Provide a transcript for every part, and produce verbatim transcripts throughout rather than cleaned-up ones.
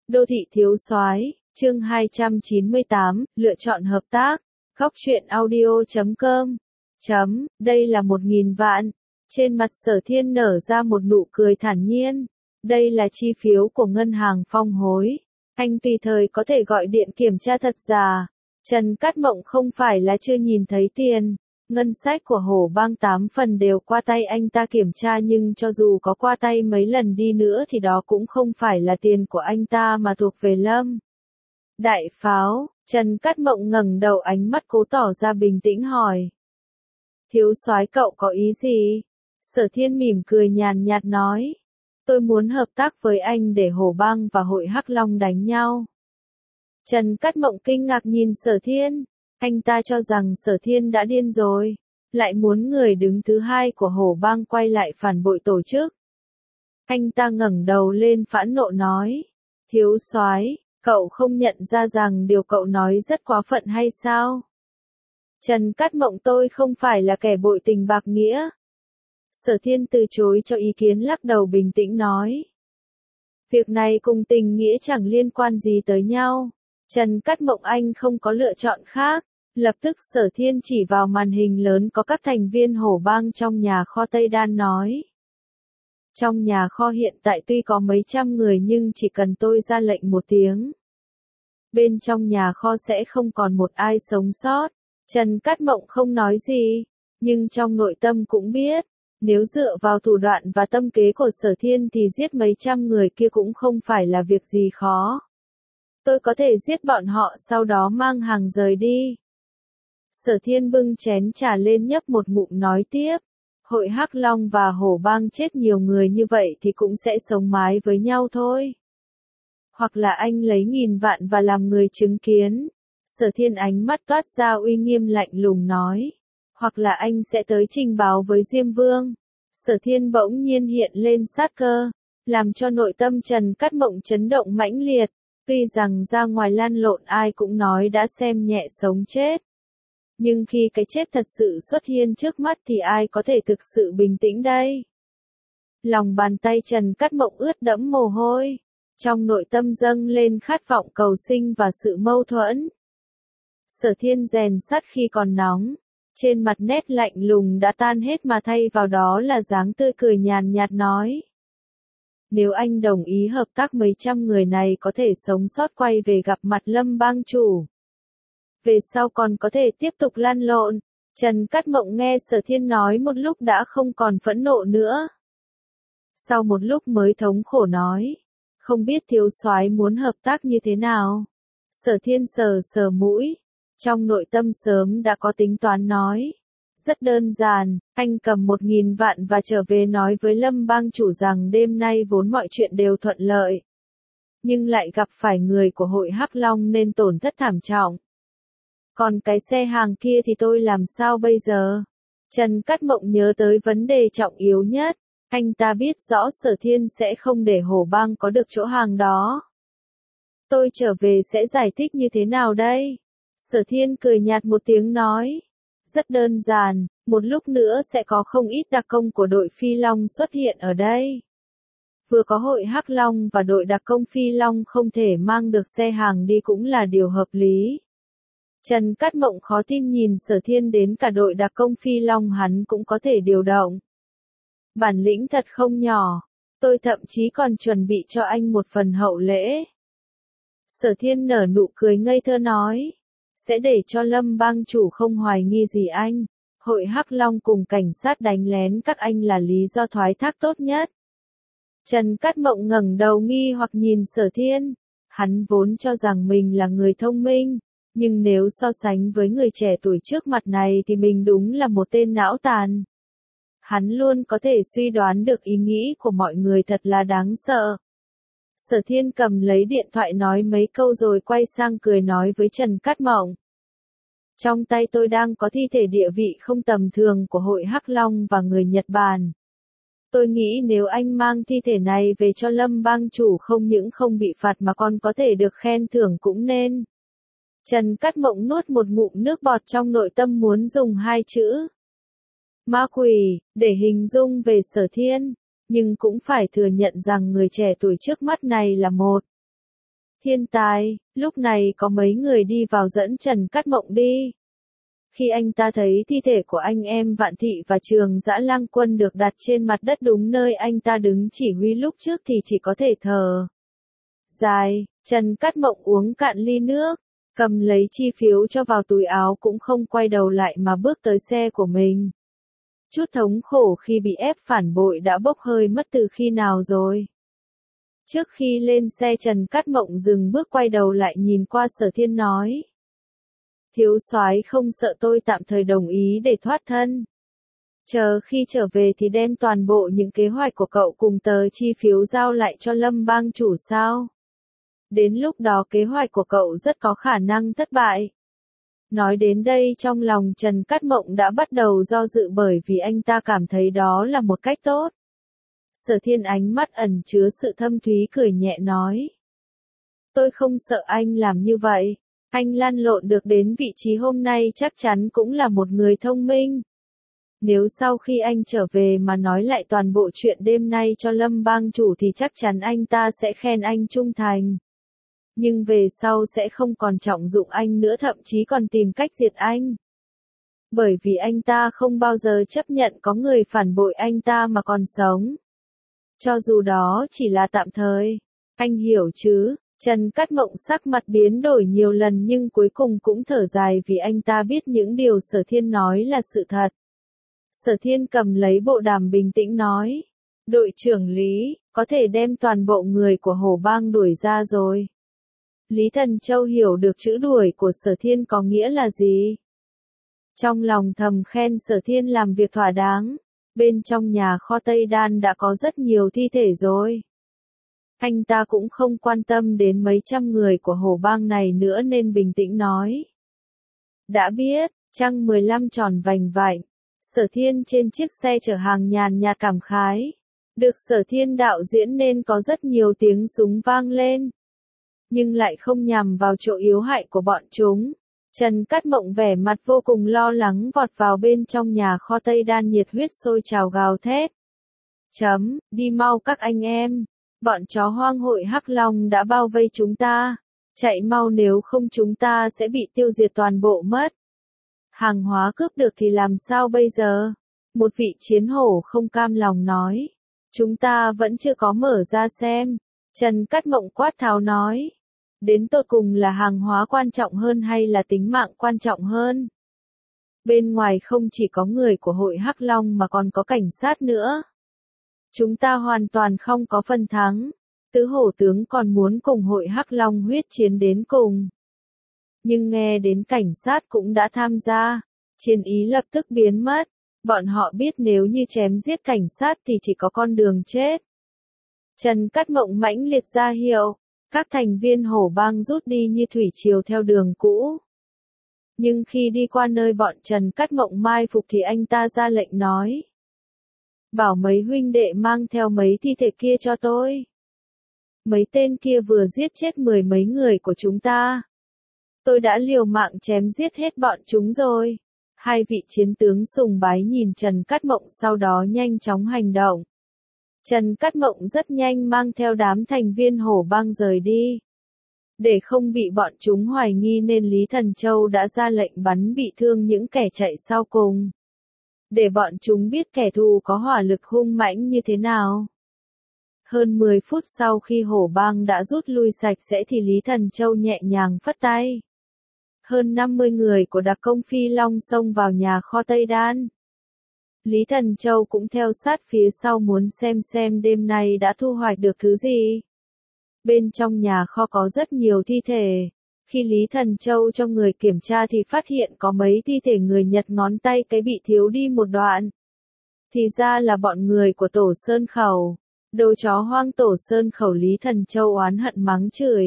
Đô thị thiếu soái, chương hai trăm chín mươi tám, lựa chọn hợp tác. Góc truyện audio chấm com. Chấm, đây là một nghìn vạn. Trên mặt Sở Thiên nở ra một nụ cười thản nhiên. Đây là chi phiếu của ngân hàng Phong Hối. Anh tùy thời có thể gọi điện kiểm tra thật giả. Trần Cát Mộng không phải là chưa nhìn thấy tiền. Ngân sách của Hổ Bang tám phần đều qua tay anh ta kiểm tra, nhưng cho dù có qua tay mấy lần đi nữa thì đó cũng không phải là tiền của anh ta mà thuộc về Lâm Đại Pháo. Trần Cát Mộng ngẩng đầu, ánh mắt cố tỏ ra bình tĩnh hỏi. Thiếu soái cậu có ý gì? Sở Thiên mỉm cười nhàn nhạt nói. Tôi muốn hợp tác với anh để Hổ Bang và Hội Hắc Long đánh nhau. Trần Cát Mộng kinh ngạc nhìn Sở Thiên. Anh ta cho rằng Sở Thiên đã điên rồi, lại muốn người đứng thứ hai của Hổ Bang quay lại phản bội tổ chức. Anh ta ngẩng đầu lên phẫn nộ nói, thiếu soái, cậu không nhận ra rằng điều cậu nói rất quá phận hay sao? Trần Cát Mộng, tôi không phải là kẻ bội tình bạc nghĩa. Sở Thiên từ chối cho ý kiến, lắc đầu bình tĩnh nói. Việc này cùng tình nghĩa chẳng liên quan gì tới nhau. Trần Cát Mộng, anh không có lựa chọn khác. Lập tức Sở Thiên chỉ vào màn hình lớn có các thành viên Hổ Bang trong nhà kho Tây Đan nói. Trong nhà kho hiện tại tuy có mấy trăm người, nhưng chỉ cần tôi ra lệnh một tiếng, bên trong nhà kho sẽ không còn một ai sống sót. Trần Cát Mộng không nói gì, nhưng trong nội tâm cũng biết, nếu dựa vào thủ đoạn và tâm kế của Sở Thiên thì giết mấy trăm người kia cũng không phải là việc gì khó. Tôi có thể giết bọn họ, sau đó mang hàng rời đi. Sở Thiên bưng chén trà lên nhấp một ngụm nói tiếp. Hội Hắc Long và Hổ Bang chết nhiều người như vậy thì cũng sẽ sống mái với nhau thôi. Hoặc là anh lấy nghìn vạn và làm người chứng kiến. Sở Thiên ánh mắt toát ra uy nghiêm lạnh lùng nói. Hoặc là anh sẽ tới trình báo với Diêm Vương. Sở Thiên bỗng nhiên hiện lên sát cơ, làm cho nội tâm Trần Cát Mộng chấn động mãnh liệt. Tuy rằng ra ngoài lan lộn ai cũng nói đã xem nhẹ sống chết. Nhưng khi cái chết thật sự xuất hiện trước mắt thì ai có thể thực sự bình tĩnh đây? Lòng bàn tay Trần Cát Mộng ướt đẫm mồ hôi. Trong nội tâm dâng lên khát vọng cầu sinh và sự mâu thuẫn. Sở Thiên rèn sắt khi còn nóng. Trên mặt nét lạnh lùng đã tan hết mà thay vào đó là dáng tươi cười nhàn nhạt nói. Nếu anh đồng ý hợp tác, mấy trăm người này có thể sống sót quay về gặp mặt Lâm Bang chủ. Về sau còn có thể tiếp tục lăn lộn. Trần Cát Mộng nghe Sở Thiên nói một lúc đã không còn phẫn nộ nữa. Sau một lúc mới thống khổ nói. Không biết thiếu soái muốn hợp tác như thế nào? Sở Thiên sờ sờ mũi. Trong nội tâm sớm đã có tính toán nói. Rất đơn giản, anh cầm một nghìn vạn và trở về nói với Lâm Bang chủ rằng đêm nay vốn mọi chuyện đều thuận lợi. Nhưng lại gặp phải người của Hội Hắc Long nên tổn thất thảm trọng. Còn cái xe hàng kia thì tôi làm sao bây giờ? Trần Cát Mộng nhớ tới vấn đề trọng yếu nhất. Anh ta biết rõ Sở Thiên sẽ không để Hổ Bang có được chỗ hàng đó. Tôi trở về sẽ giải thích như thế nào đây? Sở Thiên cười nhạt một tiếng nói. Rất đơn giản, một lúc nữa sẽ có không ít đặc công của đội Phi Long xuất hiện ở đây. Vừa có Hội Hắc Long và đội đặc công Phi Long không thể mang được xe hàng đi cũng là điều hợp lý. Trần Cát Mộng khó tin nhìn Sở Thiên, đến cả đội đặc công Phi Long hắn cũng có thể điều động. Bản lĩnh thật không nhỏ, tôi thậm chí còn chuẩn bị cho anh một phần hậu lễ. Sở Thiên nở nụ cười ngây thơ nói. Sẽ để cho Lâm Bang chủ không hoài nghi gì anh. Hội Hắc Long cùng cảnh sát đánh lén các anh là lý do thoái thác tốt nhất. Trần Cát Mộng ngẩng đầu nghi hoặc nhìn Sở Thiên. Hắn vốn cho rằng mình là người thông minh. Nhưng nếu so sánh với người trẻ tuổi trước mặt này thì mình đúng là một tên não tàn. Hắn luôn có thể suy đoán được ý nghĩ của mọi người, thật là đáng sợ. Sở Thiên cầm lấy điện thoại nói mấy câu rồi quay sang cười nói với Trần Cát Mộng. Trong tay tôi đang có thi thể địa vị không tầm thường của Hội Hắc Long và người Nhật Bản. Tôi nghĩ nếu anh mang thi thể này về cho Lâm Bang chủ không những không bị phạt mà còn có thể được khen thưởng cũng nên. Trần Cát Mộng nuốt một ngụm nước bọt, trong nội tâm muốn dùng hai chữ ma quỷ để hình dung về Sở Thiên. Nhưng cũng phải thừa nhận rằng người trẻ tuổi trước mắt này là một Thiên tài, lúc này có mấy người đi vào dẫn Trần Cát Mộng đi. Khi anh ta thấy thi thể của anh em Vạn Thị và Trường Dã Lang Quân được đặt trên mặt đất đúng nơi anh ta đứng chỉ huy lúc trước thì chỉ có thể thở dài. Trần Cát Mộng uống cạn ly nước, cầm lấy chi phiếu cho vào túi áo cũng không quay đầu lại mà bước tới xe của mình. Chút thống khổ khi bị ép phản bội đã bốc hơi mất từ khi nào rồi. Trước khi lên xe Trần Cát Mộng dừng bước quay đầu lại nhìn qua Sở Thiên nói. Thiếu soái không sợ tôi tạm thời đồng ý để thoát thân. Chờ khi trở về thì đem toàn bộ những kế hoạch của cậu cùng tờ chi phiếu giao lại cho Lâm bang chủ sao? Đến lúc đó kế hoạch của cậu rất có khả năng thất bại. Nói đến đây trong lòng Trần Cát Mộng đã bắt đầu do dự bởi vì anh ta cảm thấy đó là một cách tốt. Sở Thiên ánh mắt ẩn chứa sự thâm thúy cười nhẹ nói. Tôi không sợ anh làm như vậy. Anh lăn lộn được đến vị trí hôm nay chắc chắn cũng là một người thông minh. Nếu sau khi anh trở về mà nói lại toàn bộ chuyện đêm nay cho Lâm bang chủ thì chắc chắn anh ta sẽ khen anh trung thành. Nhưng về sau sẽ không còn trọng dụng anh nữa, thậm chí còn tìm cách diệt anh. Bởi vì anh ta không bao giờ chấp nhận có người phản bội anh ta mà còn sống. Cho dù đó chỉ là tạm thời. Anh hiểu chứ? Trần Cát Mộng sắc mặt biến đổi nhiều lần nhưng cuối cùng cũng thở dài vì anh ta biết những điều Sở Thiên nói là sự thật. Sở Thiên cầm lấy bộ đàm bình tĩnh nói. Đội trưởng Lý, có thể đem toàn bộ người của Hổ Bang đuổi ra rồi. Lý Thần Châu hiểu được chữ đuổi của Sở Thiên có nghĩa là gì. Trong lòng thầm khen Sở Thiên làm việc thỏa đáng. Bên trong nhà kho Tây Đan đã có rất nhiều thi thể rồi. Anh ta cũng không quan tâm đến mấy trăm người của Hổ Bang này nữa nên bình tĩnh nói. Đã biết, trăng mười lăm tròn vành vạnh. Sở Thiên trên chiếc xe chở hàng nhàn nhạt cảm khái. Được Sở Thiên đạo diễn nên có rất nhiều tiếng súng vang lên. Nhưng lại không nhằm vào chỗ yếu hại của bọn chúng. Trần Cát Mộng vẻ mặt vô cùng lo lắng vọt vào bên trong nhà kho Tây Đan nhiệt huyết sôi trào gào thét. Chấm, đi mau các anh em. Bọn chó hoang hội Hắc Long đã bao vây chúng ta. Chạy mau nếu không chúng ta sẽ bị tiêu diệt toàn bộ mất. Hàng hóa cướp được thì làm sao bây giờ? Một vị chiến hổ không cam lòng nói. Chúng ta vẫn chưa có mở ra xem. Trần Cát Mộng quát tháo nói. Đến tột cùng là hàng hóa quan trọng hơn hay là tính mạng quan trọng hơn? Bên ngoài không chỉ có người của hội Hắc Long mà còn có cảnh sát nữa. Chúng ta hoàn toàn không có phần thắng. Tứ hổ tướng còn muốn cùng hội Hắc Long huyết chiến đến cùng. Nhưng nghe đến cảnh sát cũng đã tham gia, chiến ý lập tức biến mất. Bọn họ biết nếu như chém giết cảnh sát thì chỉ có con đường chết. Trần Cát Mộng mãnh liệt ra hiệu, các thành viên Hổ Bang rút đi như thủy triều theo đường cũ. Nhưng khi đi qua nơi bọn Trần Cát Mộng mai phục thì anh ta ra lệnh nói. Bảo mấy huynh đệ mang theo mấy thi thể kia cho tôi. Mấy tên kia vừa giết chết mười mấy người của chúng ta. Tôi đã liều mạng chém giết hết bọn chúng rồi. Hai vị chiến tướng sùng bái nhìn Trần Cát Mộng sau đó nhanh chóng hành động. Trần Cát Mộng rất nhanh mang theo đám thành viên Hổ Bang rời đi. Để không bị bọn chúng hoài nghi nên Lý Thần Châu đã ra lệnh bắn bị thương những kẻ chạy sau cùng. Để bọn chúng biết kẻ thù có hỏa lực hung mãnh như thế nào. Hơn mười phút sau khi Hổ Bang đã rút lui sạch sẽ thì Lý Thần Châu nhẹ nhàng phất tay. Hơn năm mươi người của đặc công Phi Long xông vào nhà kho Tây Đan. Lý Thần Châu cũng theo sát phía sau muốn xem xem đêm nay đã thu hoạch được thứ gì. Bên trong nhà kho có rất nhiều thi thể. Khi Lý Thần Châu cho người kiểm tra thì phát hiện có mấy thi thể người Nhật ngón tay cái bị thiếu đi một đoạn. Thì ra là bọn người của Tổ Sơn Khẩu. Đồ chó hoang Tổ Sơn Khẩu. Lý Thần Châu oán hận mắng chửi.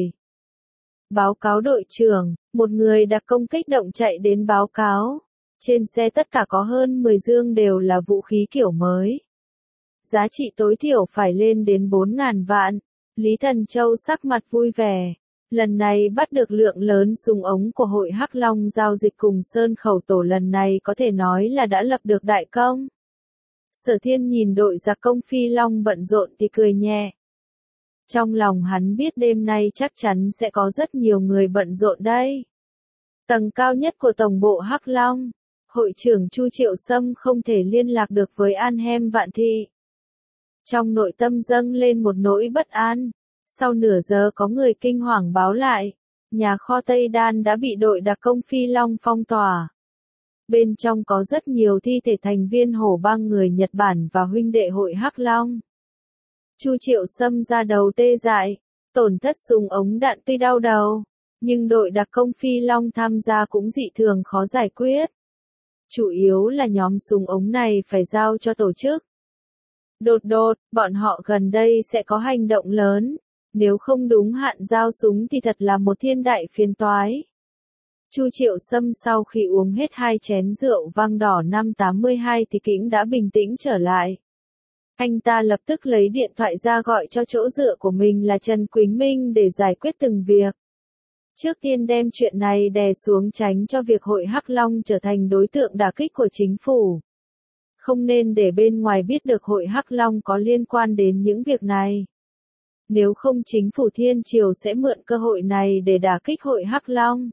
Báo cáo đội trưởng, một người đặc công kích động chạy đến báo cáo. Trên xe tất cả có hơn mười dương đều là vũ khí kiểu mới. Giá trị tối thiểu phải lên đến bốn ngàn vạn. Lý Thần Châu sắc mặt vui vẻ. Lần này bắt được lượng lớn súng ống của hội Hắc Long giao dịch cùng Sơn Khẩu Tổ, lần này có thể nói là đã lập được đại công. Sở Thiên nhìn đội giặc công Phi Long bận rộn thì cười nhẹ. Trong lòng hắn biết đêm nay chắc chắn sẽ có rất nhiều người bận rộn đây. Tầng cao nhất của tổng bộ Hắc Long, hội trưởng Chu Triệu Sâm không thể liên lạc được với An Hem Vạn Thị. Trong nội tâm dâng lên một nỗi bất an, sau nửa giờ có người kinh hoàng báo lại, nhà kho Tây Đan đã bị đội đặc công Phi Long phong tỏa. Bên trong có rất nhiều thi thể thành viên hổ bang người Nhật Bản và huynh đệ hội Hắc Long. Chu Triệu Sâm ra đầu tê dại, tổn thất súng ống đạn tuy đau đầu, nhưng đội đặc công Phi Long tham gia cũng dị thường khó giải quyết. Chủ yếu là nhóm súng ống này phải giao cho tổ chức. Đột đột, bọn họ gần đây sẽ có hành động lớn, nếu không đúng hạn giao súng thì thật là một thiên đại phiền toái. Chu Triệu Sâm sau khi uống hết hai chén rượu vang đỏ năm tám hai thì cũng đã bình tĩnh trở lại. Anh ta lập tức lấy điện thoại ra gọi cho chỗ dựa của mình là Trần Quỳnh Minh để giải quyết từng việc. Trước tiên đem chuyện này đè xuống tránh cho việc hội Hắc Long trở thành đối tượng đả kích của chính phủ. Không nên để bên ngoài biết được hội Hắc Long có liên quan đến những việc này. Nếu không chính phủ Thiên Triều sẽ mượn cơ hội này để đả kích hội Hắc Long.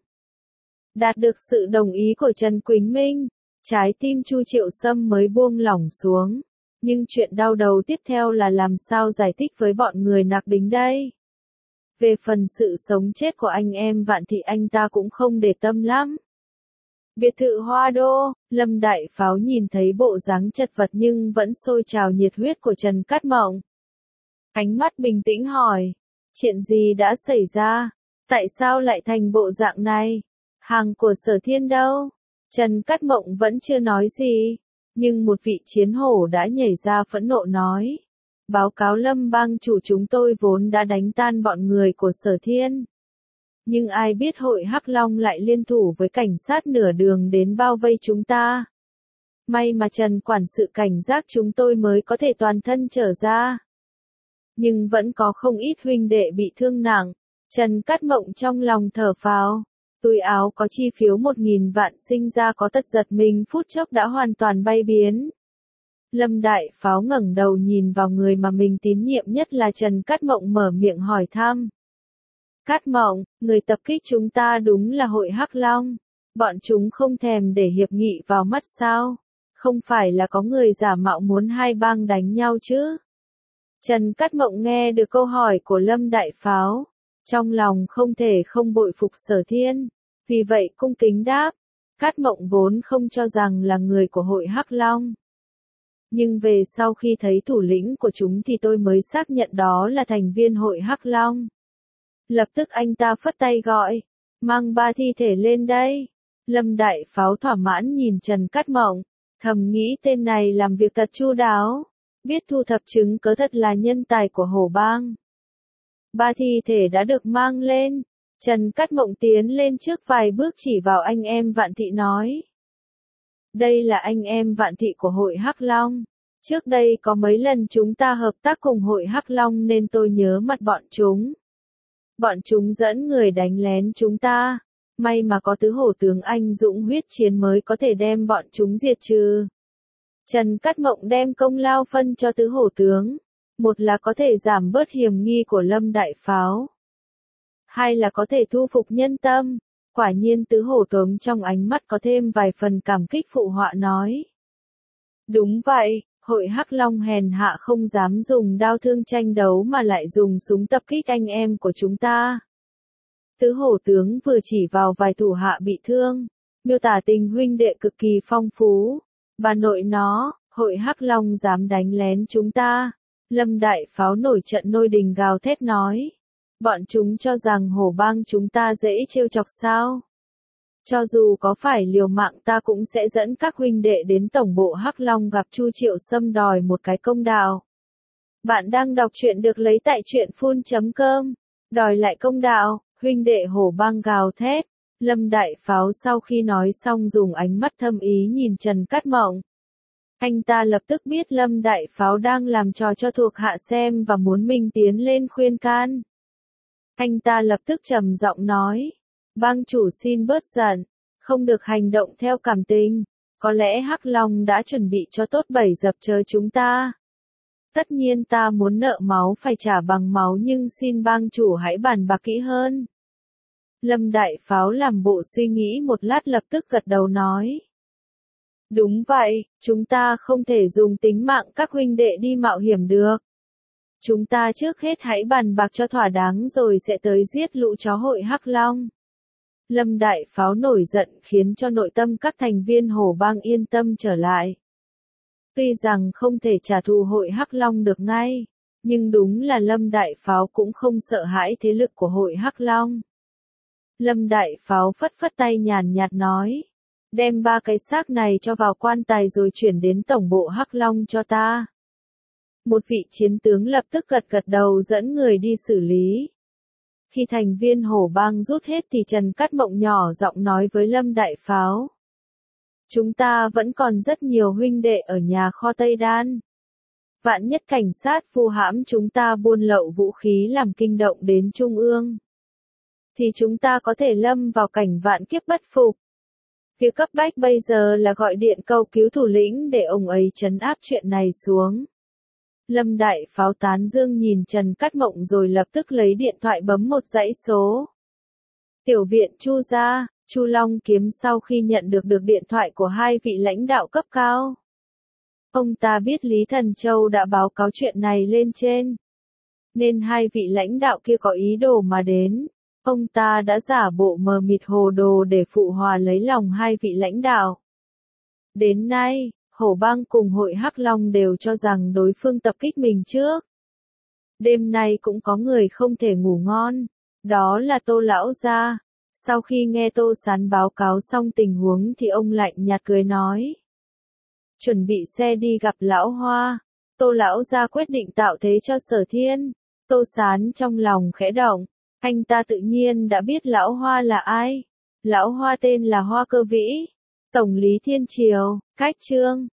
Đạt được sự đồng ý của Trần Quỳnh Minh, trái tim Chu Triệu Sâm mới buông lỏng xuống. Nhưng chuyện đau đầu tiếp theo là làm sao giải thích với bọn người Nạc Đính đây? Về phần sự sống chết của anh em Vạn Thị anh ta cũng không để tâm lắm. Biệt thự Hoa Đô, Lâm Đại Pháo nhìn thấy bộ dáng chật vật nhưng vẫn sôi trào nhiệt huyết của Trần Cát Mộng. Ánh mắt bình tĩnh hỏi, chuyện gì đã xảy ra? Tại sao lại thành bộ dạng này? Hàng của Sở Thiên đâu? Trần Cát Mộng vẫn chưa nói gì, nhưng một vị chiến hổ đã nhảy ra phẫn nộ nói. Báo cáo Lâm bang chủ chúng tôi vốn đã đánh tan bọn người của Sở Thiên. Nhưng ai biết hội Hắc Long lại liên thủ với cảnh sát nửa đường đến bao vây chúng ta. May mà Trần quản sự cảnh giác chúng tôi mới có thể toàn thân trở ra. Nhưng vẫn có không ít huynh đệ bị thương nặng. Trần Cát Mộng trong lòng thở phào. Túi áo có chi phiếu một nghìn vạn sinh ra có tật giật mình phút chốc đã hoàn toàn bay biến. Lâm Đại Pháo ngẩng đầu nhìn vào người mà mình tín nhiệm nhất là Trần Cát Mộng mở miệng hỏi thăm. Cát Mộng, người tập kích chúng ta đúng là hội Hắc Long. Bọn chúng không thèm để hiệp nghị vào mắt sao? Không phải là có người giả mạo muốn hai bang đánh nhau chứ? Trần Cát Mộng nghe được câu hỏi của Lâm Đại Pháo. Trong lòng không thể không bội phục Sở Thiên. Vì vậy cung kính đáp. Cát Mộng vốn không cho rằng là người của hội Hắc Long. Nhưng về sau khi thấy thủ lĩnh của chúng thì tôi mới xác nhận đó là thành viên hội Hắc Long. Lập tức anh ta phất tay gọi, mang ba thi thể lên đây. Lâm Đại Pháo thỏa mãn nhìn Trần Cát Mộng, thầm nghĩ tên này làm việc thật chu đáo, biết thu thập chứng cớ thật là nhân tài của hổ bang. Ba thi thể đã được mang lên, Trần Cát Mộng tiến lên trước vài bước chỉ vào anh em Vạn Thị nói. Đây là anh em Vạn Thị của hội Hắc Long. Trước đây có mấy lần chúng ta hợp tác cùng hội Hắc Long nên tôi nhớ mặt bọn chúng. Bọn chúng dẫn người đánh lén chúng ta. May mà có tứ hổ tướng anh dũng huyết chiến mới có thể đem bọn chúng diệt trừ. Trần Cát Mộng đem công lao phân cho tứ hổ tướng. Một là có thể giảm bớt hiểm nghi của Lâm Đại Pháo. Hai là có thể thu phục nhân tâm. Quả nhiên tứ hổ tướng trong ánh mắt có thêm vài phần cảm kích phụ họa nói. Đúng vậy, hội Hắc Long hèn hạ không dám dùng đao thương tranh đấu mà lại dùng súng tập kích anh em của chúng ta. Tứ hổ tướng vừa chỉ vào vài thủ hạ bị thương, miêu tả tình huynh đệ cực kỳ phong phú. Bà nội nó, hội Hắc Long dám đánh lén chúng ta. Lâm Đại Pháo nổi trận nôi đình gào thét nói. Bọn chúng cho rằng hổ bang chúng ta dễ trêu chọc sao? Cho dù có phải liều mạng ta cũng sẽ dẫn các huynh đệ đến tổng bộ Hắc Long gặp Chu Triệu Sâm đòi một cái công đạo. Bạn đang đọc truyện được lấy tại truyện phun chấm com. Đòi lại công đạo, huynh đệ hổ bang gào thét. Lâm Đại Pháo sau khi nói xong dùng ánh mắt thâm ý nhìn Trần Cát Mộng. Anh ta lập tức biết Lâm Đại Pháo đang làm trò cho thuộc hạ xem và muốn mình tiến lên khuyên can. Anh ta lập tức trầm giọng nói. Bang chủ xin bớt giận, không được hành động theo cảm tình. Có lẽ Hắc Long đã chuẩn bị cho tốt bẫy dập chờ chúng ta. Tất nhiên ta muốn nợ máu phải trả bằng máu nhưng xin bang chủ hãy bàn bạc kỹ hơn. Lâm Đại Pháo làm bộ suy nghĩ một lát lập tức gật đầu nói. Đúng vậy, chúng ta không thể dùng tính mạng các huynh đệ đi mạo hiểm được. Chúng ta trước hết hãy bàn bạc cho thỏa đáng rồi sẽ tới giết lũ chó hội Hắc Long. Lâm Đại Pháo nổi giận khiến cho nội tâm các thành viên Hổ Bang yên tâm trở lại. Tuy rằng không thể trả thù hội Hắc Long được ngay, nhưng đúng là Lâm Đại Pháo cũng không sợ hãi thế lực của hội Hắc Long. Lâm Đại Pháo phất phất tay nhàn nhạt nói, đem ba cái xác này cho vào quan tài rồi chuyển đến tổng bộ Hắc Long cho ta. Một vị chiến tướng lập tức gật gật đầu dẫn người đi xử lý. Khi thành viên Hổ Bang rút hết thì Trần Cát Mộng nhỏ giọng nói với Lâm Đại Pháo. Chúng ta vẫn còn rất nhiều huynh đệ ở nhà kho Tây Đan. Vạn nhất cảnh sát vu hãm chúng ta buôn lậu vũ khí làm kinh động đến Trung ương. Thì chúng ta có thể lâm vào cảnh vạn kiếp bất phục. Việc cấp bách bây giờ là gọi điện cầu cứu thủ lĩnh để ông ấy trấn áp chuyện này xuống. Lâm Đại Pháo tán dương nhìn Trần Cát Mộng rồi lập tức lấy điện thoại bấm một dãy số. Tiểu viện Chu gia, Chu Long Kiếm sau khi nhận được được điện thoại của hai vị lãnh đạo cấp cao. Ông ta biết Lý Thần Châu đã báo cáo chuyện này lên trên. Nên hai vị lãnh đạo kia có ý đồ mà đến. Ông ta đã giả bộ mờ mịt hồ đồ để phụ hòa lấy lòng hai vị lãnh đạo. Đến nay, Hổ Bang cùng hội Hắc Long đều cho rằng đối phương tập kích mình trước. Đêm nay cũng có người không thể ngủ ngon. Đó là Tô Lão Gia. Sau khi nghe Tô Sán báo cáo xong tình huống thì ông lạnh nhạt cười nói. Chuẩn bị xe đi gặp Lão Hoa. Tô Lão Gia quyết định tạo thế cho Sở Thiên. Tô Sán trong lòng khẽ động. Anh ta tự nhiên đã biết Lão Hoa là ai. Lão Hoa tên là Hoa Cơ Vĩ. Tổng lý Thiên Triều, cách chương.